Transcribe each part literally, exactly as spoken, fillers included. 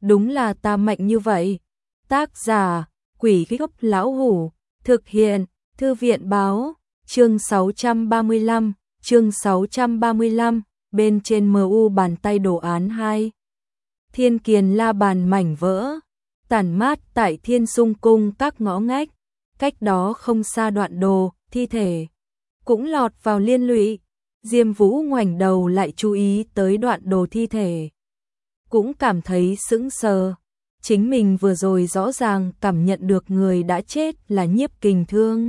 đúng là ta mạnh như vậy. Tác giả, Quỷ Gốc Lão Hủ, thực hiện, Thư viện báo, chương sáu trăm ba mươi lăm, chương sáu trăm ba mươi lăm, bên trên em u bàn tay đồ án hai. Thiên Kiền La Bàn mảnh vỡ, tản mát tại Thiên Sung Cung các ngõ ngách, cách đó không xa Đoạn Đồ, thi thể cũng lọt vào liên lụy. Diêm Vũ ngoảnh đầu lại chú ý tới Đoạn Đồ thi thể, cũng cảm thấy sững sờ. Chính mình vừa rồi rõ ràng cảm nhận được người đã chết là Nhiếp Kình Thương,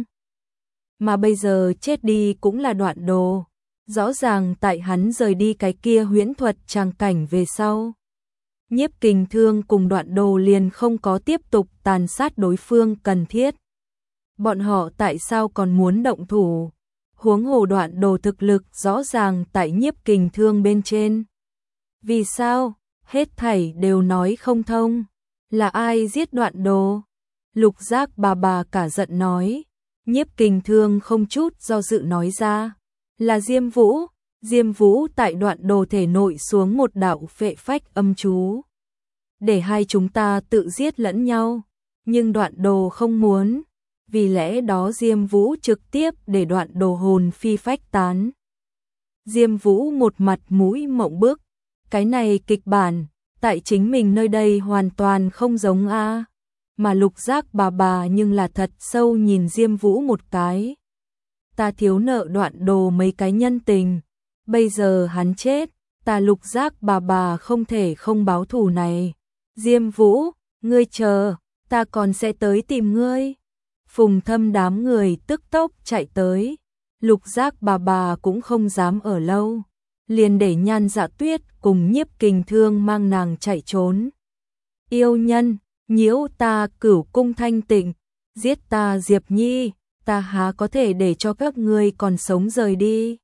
mà bây giờ chết đi cũng là Đoạn Đồ. Rõ ràng tại hắn rời đi cái kia huyễn thuật tràng cảnh về sau, Nhiếp Kình Thương cùng Đoạn Đồ liền không có tiếp tục tàn sát đối phương cần thiết. Bọn họ tại sao còn muốn động thủ? Huống hồ Đoạn Đồ thực lực rõ ràng tại Nhiếp Kình Thương bên trên. Vì sao? Hết thảy đều nói không thông. Là ai giết Đoạn Đồ? Lục Giác bà bà cả giận nói. Nhiếp Kình Thương không chút do dự nói ra. Là Diêm Vũ. Diêm Vũ tại Đoạn Đồ thể nội xuống một đạo phệ phách âm chú, để hai chúng ta tự giết lẫn nhau. Nhưng Đoạn Đồ không muốn, vì lẽ đó Diêm Vũ trực tiếp để Đoạn Đồ hồn phi phách tán. Diêm Vũ một mặt mũi mộng bức. Cái này kịch bản, tại chính mình nơi đây hoàn toàn không giống a. Mà Lục Giác bà bà nhưng là thật sâu nhìn Diêm Vũ một cái. Ta thiếu nợ Đoạn Đồ mấy cái nhân tình, bây giờ hắn chết, ta Lục Giác bà bà không thể không báo thù này. Diêm Vũ, ngươi chờ, ta còn sẽ tới tìm ngươi. Phùng Thâm đám người tức tốc chạy tới. Lục Giác bà bà cũng không dám ở lâu, liền để Nhan Dạ Tuyết cùng Nhiếp Kình Thương mang nàng chạy trốn. Yêu nhân, nhiễu ta Cửu Cung thanh tịnh, giết ta Diệp Nhi, ta há có thể để cho các ngươi còn sống rời đi.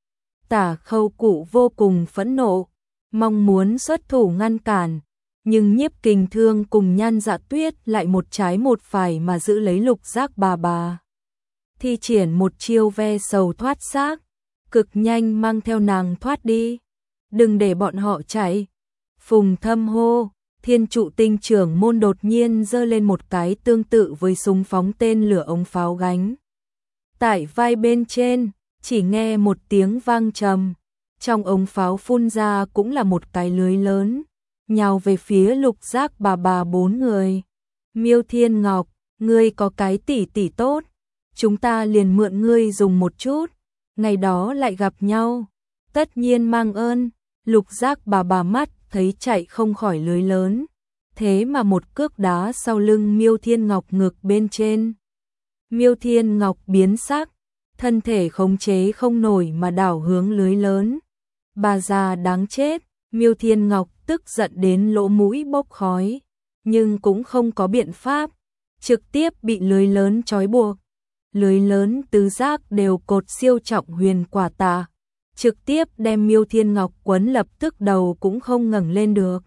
Tả Khâu Cụ vô cùng phẫn nộ, mong muốn xuất thủ ngăn cản, nhưng Nhiếp Kình Thương cùng Nhan Dạ Tuyết lại một trái một phải mà giữ lấy Lục Giác bà bà. Thi triển một chiêu ve sầu thoát xác, cực nhanh mang theo nàng thoát đi. Đừng để bọn họ chạy. Phùng Thâm hô. Thiên Trụ Tinh trưởng môn đột nhiên giơ lên một cái tương tự với súng phóng tên lửa ống pháo gánh. Tại vai bên trên, chỉ nghe một tiếng vang trầm, trong ống pháo phun ra cũng là một cái lưới lớn, nhào về phía Lục Giác bà bà bốn người. Miêu Thiên Ngọc, ngươi có cái tỷ tỷ tốt, chúng ta liền mượn ngươi dùng một chút, ngày đó lại gặp nhau, tất nhiên mang ơn. Lục Giác bà bà mắt thấy chạy không khỏi lưới lớn, thế mà một cước đá sau lưng Miêu Thiên Ngọc ngực bên trên. Miêu Thiên Ngọc biến sắc, thân thể khống chế không nổi mà đảo hướng lưới lớn. Bà già đáng chết. Miêu Thiên Ngọc tức giận đến lỗ mũi bốc khói, nhưng cũng không có biện pháp, trực tiếp bị lưới lớn trói buộc. Lưới lớn tứ giác đều cột siêu trọng huyền quả tạ, trực tiếp đem Miêu Thiên Ngọc quấn lập tức đầu cũng không ngẩng lên được.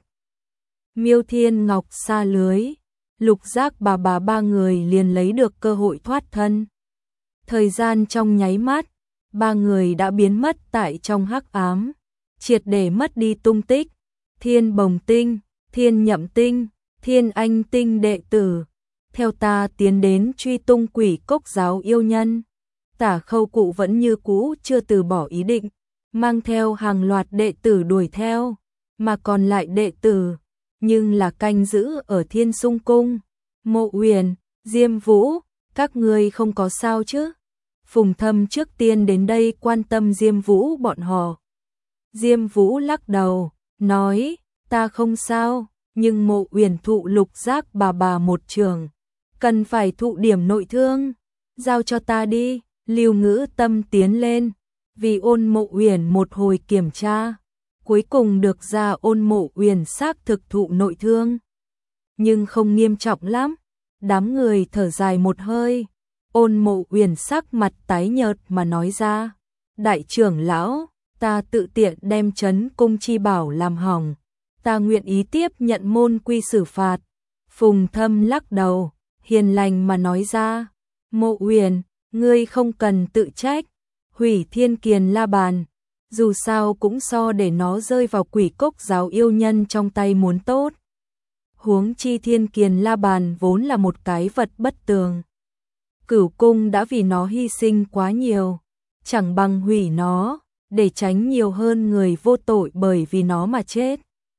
Miêu Thiên Ngọc xa lưới, Lục Giác bà bà ba người liền lấy được cơ hội thoát thân. Thời gian trong nháy mắt, ba người đã biến mất tại trong hắc ám, triệt để mất đi tung tích. Thiên Bồng Tinh, Thiên Nhậm Tinh, Thiên Anh Tinh đệ tử, theo ta tiến đến truy tung Quỷ Cốc giáo yêu nhân. Tả Khâu Cụ vẫn như cũ chưa từ bỏ ý định, mang theo hàng loạt đệ tử đuổi theo, mà còn lại đệ tử, nhưng là canh giữ ở Thiên Sung Cung. Mộ Uyển, Diêm Vũ, các ngươi không có sao chứ? Phùng Thâm trước tiên đến đây quan tâm Diêm Vũ bọn họ. Diêm Vũ lắc đầu, nói, ta không sao, nhưng Mộ Uyển thụ Lục Giác bà bà một trường, cần phải thụ điểm nội thương, giao cho ta đi. Lưu Ngữ Tâm tiến lên, vì Ôn Mộ Uyển một hồi kiểm tra, cuối cùng được ra Ôn Mộ Uyển xác thực thụ nội thương, nhưng không nghiêm trọng lắm. Đám người thở dài một hơi. Ôn Mộ Uyển sắc mặt tái nhợt mà nói ra, đại trưởng lão, ta tự tiện đem Trấn Cung chi bảo làm hỏng, ta nguyện ý tiếp nhận môn quy xử phạt. Phùng Thâm lắc đầu, hiền lành mà nói ra, Mộ Uyển, ngươi không cần tự trách, hủy Thiên Kiền La Bàn, dù sao cũng so để nó rơi vào Quỷ Cốc giáo yêu nhân trong tay muốn tốt. Huống chi Thiên Kiền La Bàn vốn là một cái vật bất tường. Cửu cung đã vì nó hy sinh quá nhiều, chẳng bằng hủy nó, để tránh nhiều hơn người vô tội bởi vì nó mà chết.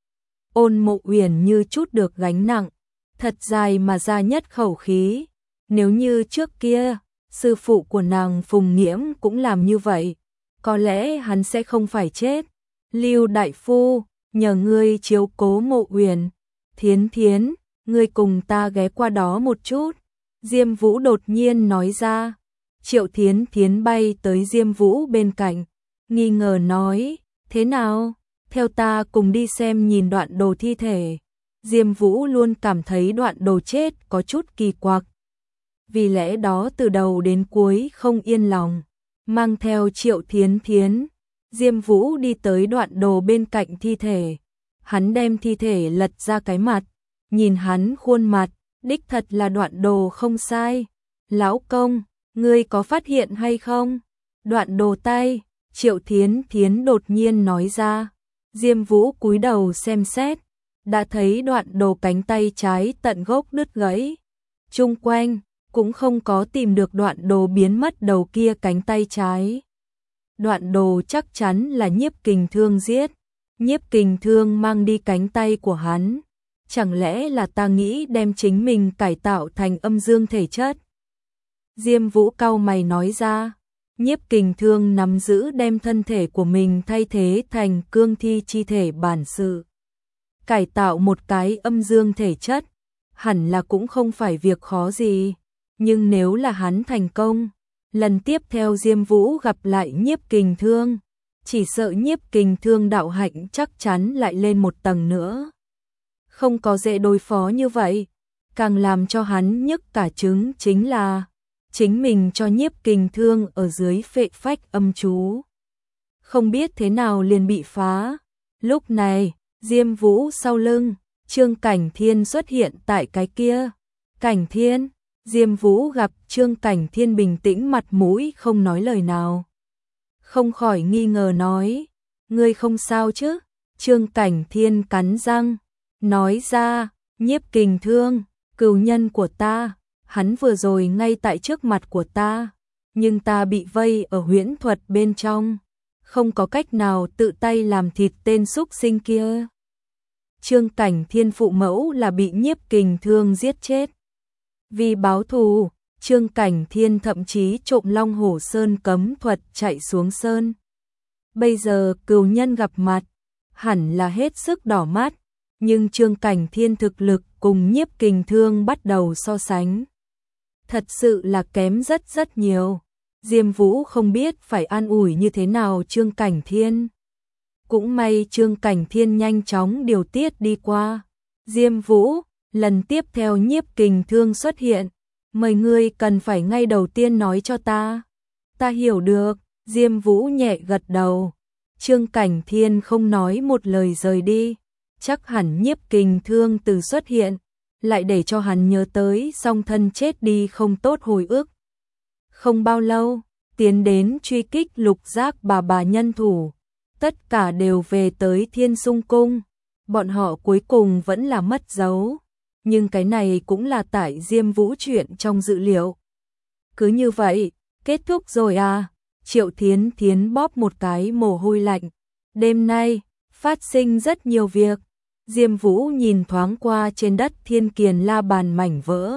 Ôn Mộ Uyển như chút được gánh nặng, thật dài mà ra nhất khẩu khí. Nếu như trước kia, sư phụ của nàng Phùng Nghiễm cũng làm như vậy, có lẽ hắn sẽ không phải chết. Lưu đại phu, nhờ ngươi chiếu cố Mộ Uyển. Thiến Thiến, ngươi cùng ta ghé qua đó một chút. Diêm Vũ đột nhiên nói ra. Triệu Thiến Thiến bay tới Diêm Vũ bên cạnh, nghi ngờ nói, thế nào, theo ta cùng đi xem nhìn đoạn đồ thi thể. Diêm Vũ luôn cảm thấy đoạn đồ chết có chút kỳ quặc, vì lẽ đó từ đầu đến cuối không yên lòng, mang theo Triệu Thiến Thiến. Diêm Vũ đi tới đoạn đồ bên cạnh thi thể, hắn đem thi thể lật ra cái mặt, nhìn hắn khuôn mặt, đích thật là đoạn đồ không sai. Lão công, ngươi có phát hiện hay không? Đoạn đồ tay, Triệu Thiến Thiến đột nhiên nói ra. Diêm Vũ cúi đầu xem xét, đã thấy đoạn đồ cánh tay trái tận gốc đứt gãy. Chung quanh, cũng không có tìm được đoạn đồ biến mất đầu kia cánh tay trái. Đoạn đồ chắc chắn là Nhiếp Kình Thương giết. Nhiếp Kình Thương mang đi cánh tay của hắn. Chẳng lẽ là ta nghĩ đem chính mình cải tạo thành âm dương thể chất? Diêm Vũ cau mày nói ra. Nhiếp Kình Thương nắm giữ đem thân thể của mình thay thế thành cương thi chi thể bản sự. Cải tạo một cái âm dương thể chất, hẳn là cũng không phải việc khó gì. Nhưng nếu là hắn thành công, lần tiếp theo Diêm Vũ gặp lại Nhiếp Kình Thương, chỉ sợ Nhiếp Kình Thương đạo hạnh chắc chắn lại lên một tầng nữa. Không có dễ đối phó như vậy, càng làm cho hắn nhức cả trứng chính là chính mình cho Nhiếp Kình Thương ở dưới phệ phách âm chú. Không biết thế nào liền bị phá. Lúc này, Diêm Vũ sau lưng, Trương Cảnh Thiên xuất hiện tại cái kia. Cảnh Thiên, Diêm Vũ gặp Trương Cảnh Thiên bình tĩnh mặt mũi không nói lời nào. Không khỏi nghi ngờ nói, ngươi không sao chứ? Trương Cảnh Thiên cắn răng, nói ra, Nhiếp Kình Thương, cừu nhân của ta. Hắn vừa rồi ngay tại trước mặt của ta, nhưng ta bị vây ở huyễn thuật bên trong, không có cách nào tự tay làm thịt tên súc sinh kia. Trương Cảnh Thiên phụ mẫu là bị Nhiếp Kình Thương giết chết. Vì báo thù, Trương Cảnh Thiên thậm chí trộm Long Hổ Sơn cấm thuật chạy xuống sơn. Bây giờ cừu nhân gặp mặt, hẳn là hết sức đỏ mắt, nhưng Trương Cảnh Thiên thực lực cùng Nhiếp Kình Thương bắt đầu so sánh. Thật sự là kém rất rất nhiều. Diêm Vũ không biết phải an ủi như thế nào Trương Cảnh Thiên. Cũng may Trương Cảnh Thiên nhanh chóng điều tiết đi qua. Diêm Vũ, lần tiếp theo Nhiếp Kình Thương xuất hiện, mời ngươi cần phải ngay đầu tiên nói cho ta. Ta hiểu được. Diêm Vũ nhẹ gật đầu. Trương Cảnh Thiên không nói một lời rời đi. Chắc hẳn Nhiếp Kình Thương từ xuất hiện, lại để cho hắn nhớ tới song thân chết đi không tốt hồi ức. Không bao lâu, tiến đến truy kích Lục Giác bà bà nhân thủ, tất cả đều về tới Thiên Sung Cung. Bọn họ cuối cùng vẫn là mất dấu, nhưng cái này cũng là tại Diêm Vũ chuyện trong dự liệu. Cứ như vậy, kết thúc rồi à? Triệu Thiến Thiến bóp một cái mồ hôi lạnh. Đêm nay, phát sinh rất nhiều việc. Diêm Vũ nhìn thoáng qua trên đất Thiên Kiền La Bàn mảnh vỡ,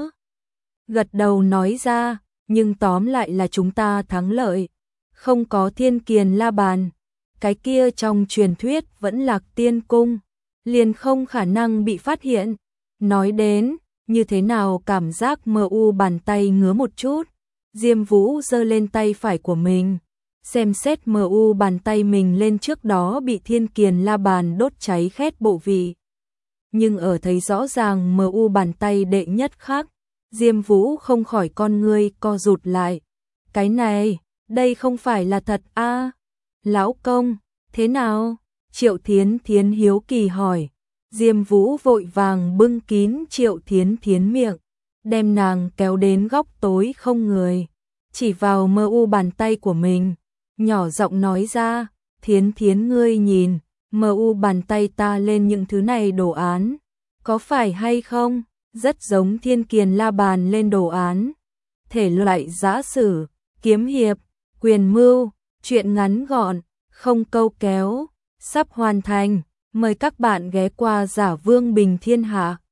gật đầu nói ra, nhưng tóm lại là chúng ta thắng lợi. Không có Thiên Kiền La Bàn, cái kia trong truyền thuyết vẫn Lạc Tiên Cung, liền không khả năng bị phát hiện. Nói đến, như thế nào cảm giác mờ u bàn tay ngứa một chút. Diêm Vũ giơ lên tay phải của mình, xem xét mờ u bàn tay mình lên trước đó bị Thiên Kiền La Bàn đốt cháy khét bộ vị. Nhưng ở thấy rõ ràng mờ u bàn tay đệ nhất khác, Diêm Vũ không khỏi con ngươi co rụt lại. Cái này, đây không phải là thật a? À? Lão công, thế nào? Triệu Thiến Thiến hiếu kỳ hỏi. Diêm Vũ vội vàng bưng kín Triệu Thiến Thiến miệng, đem nàng kéo đến góc tối không người, chỉ vào mờ u bàn tay của mình, nhỏ giọng nói ra, Thiến Thiến ngươi nhìn, mờ u bàn tay ta lên những thứ này đồ án, Có phải hay không? Rất giống Thiên Kiền la bàn lên đồ án. Thể loại giã sử, kiếm hiệp, quyền mưu, truyện ngắn gọn, không câu kéo, sắp hoàn thành. Mời các bạn ghé qua Giả Vương Bình Thiên Hạ.